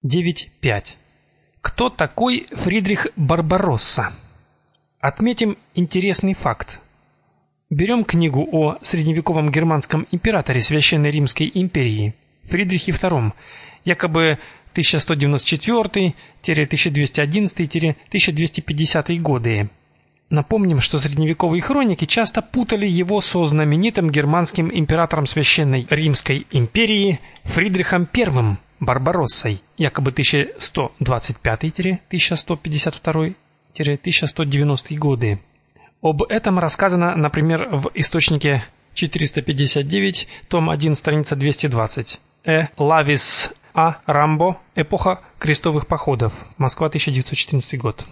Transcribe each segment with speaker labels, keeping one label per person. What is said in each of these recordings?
Speaker 1: 9.5. Кто такой Фридрих Барбаросса? Отметим интересный факт. Берем книгу о средневековом германском императоре Священной Римской империи Фридрихе II, якобы 1194-1211-1250 годы. Напомним, что средневековые хроники часто путали его со знаменитым германским императором Священной Римской империи Фридрихом I Барбароссой, якобы 1125-1152-1190 годы. Об этом рассказано, например, в источнике 459, том 1, страница 220. Лавис А. Рамбо. Эпоха крестовых походов. Москва, 1914 год.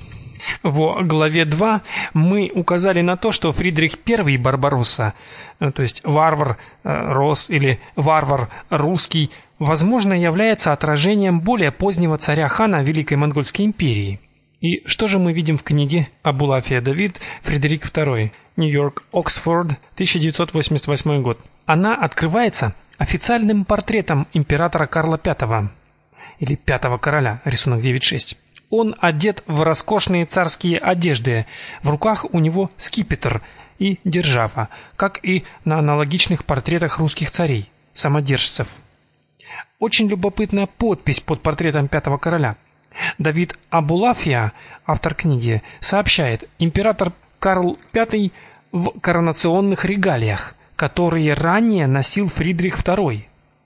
Speaker 1: В главе 2 мы указали на то, что Фридрих I Барбаросса, то есть варвар Рос или варвар русский, возможно, является отражением более позднего царя-хана Великой Монгольской империи. И что же мы видим в книге Абулафия Давид «Фредерик II», Нью-Йорк, Оксфорд, 1988 год? Она открывается официальным портретом императора Карла V, или Пятого короля, рисунок 9.6. Он одет в роскошные царские одежды, в руках у него скипетр и держава, как и на аналогичных портретах русских царей, самодержцев. Очень любопытная подпись под портретом Пятого короля. Давид Абулафия, автор книги, сообщает: император Карл V в коронационных регалиях, которые ранее носил Фридрих II.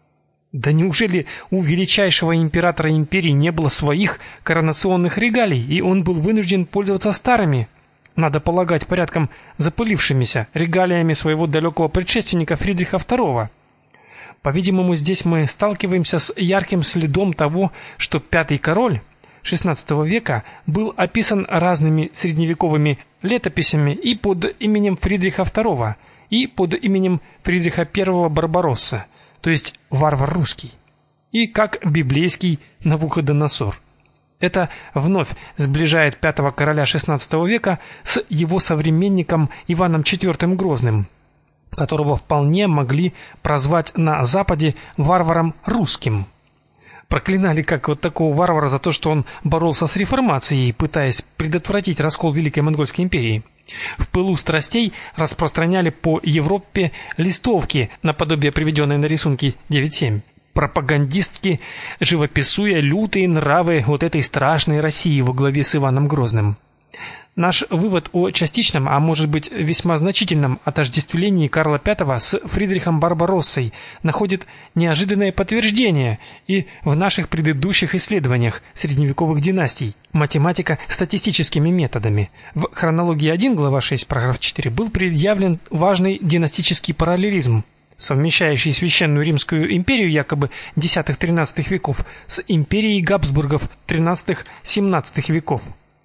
Speaker 1: Да неужели у величайшего императора империи не было своих коронационных регалий, и он был вынужден пользоваться старыми, надо полагать, порядком запылившимися регалиями своего далекого предшественника Фридриха II? По-видимому, здесь мы сталкиваемся с ярким следом того, что пятый король XVI века был описан разными средневековыми летописями и под именем Фридриха II, и под именем Фридриха I Барбаросса, то есть варвар русский, и как библейский Навуходоносор. Это вновь сближает пятого короля XVI века с его современником Иваном IV Грозным, которого вполне могли прозвать на Западе варваром русским. Проклинали как вот такого варвара за то, что он боролся с реформацией, пытаясь предотвратить раскол Великой Монгольской империи. В пылу страстей распространяли по Европе листовки, наподобие приведенной на рисунке 9.7, пропагандистски живописуя лютые нравы вот этой страшной России во главе с Иваном Грозным. Наш вывод о частичном, а может быть весьма значительном отождествлении Карла V с Фридрихом Барбароссой находит неожиданное подтверждение и в наших предыдущих исследованиях средневековых династий математико-статистическими методами. В хронологии 1, глава 6, параграф 4 был предъявлен важный династический параллелизм, совмещающий Священную Римскую империю якобы X-XIII веков с империей Габсбургов XIII-XVII веков.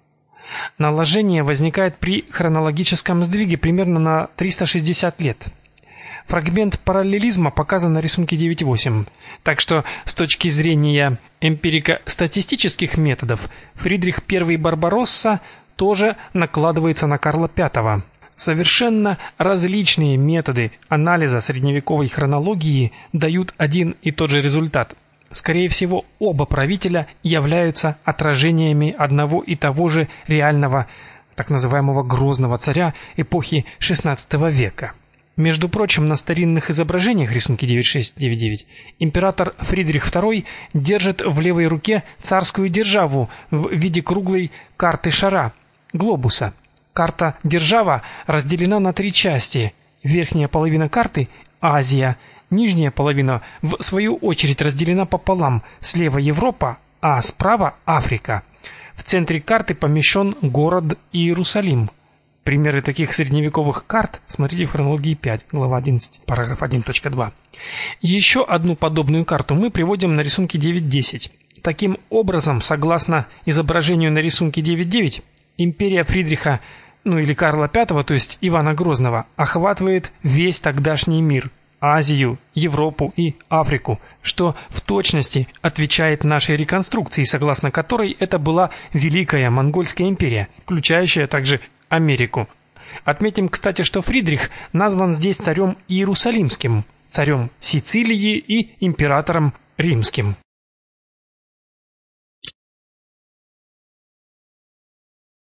Speaker 1: Наложение возникает при хронологическом сдвиге примерно на 360 лет. Фрагмент параллелизма показан на рисунке 9.8. Так что с точки зрения эмпирико-статистических методов Фридрих I Барбаросса тоже накладывается на Карла V. Совершенно различные методы анализа средневековой хронологии дают один и тот же результат. Скорее всего, оба правителя являются отражениями одного и того же реального, так называемого Грозного царя эпохи XVI века. Между прочим, на старинных изображениях рисунки 9.6, 9.9 император Фридрих II держит в левой руке царскую державу в виде круглой карты шара, глобуса. Карта-держава разделена на три части. Верхняя половина карты – Азия, нижняя половина, в свою очередь, разделена пополам: слева Европа, а справа Африка. В центре карты помещен город Иерусалим. Примеры таких средневековых карт смотрите в хронологии 5, глава 11, параграф 1.2. Еще одну подобную карту мы приводим на рисунке 9.10. Таким образом, согласно изображению на рисунке 9.9, империя Фридриха, или Карла V, то есть Ивана Грозного, охватывает весь тогдашний мир: Азию, Европу и Африку, что в точности отвечает нашей реконструкции, согласно которой это была Великая Монгольская империя, включающая также Америку. Отметим, кстати, что Фридрих назван здесь царем Иерусалимским, царем Сицилии и императором Римским.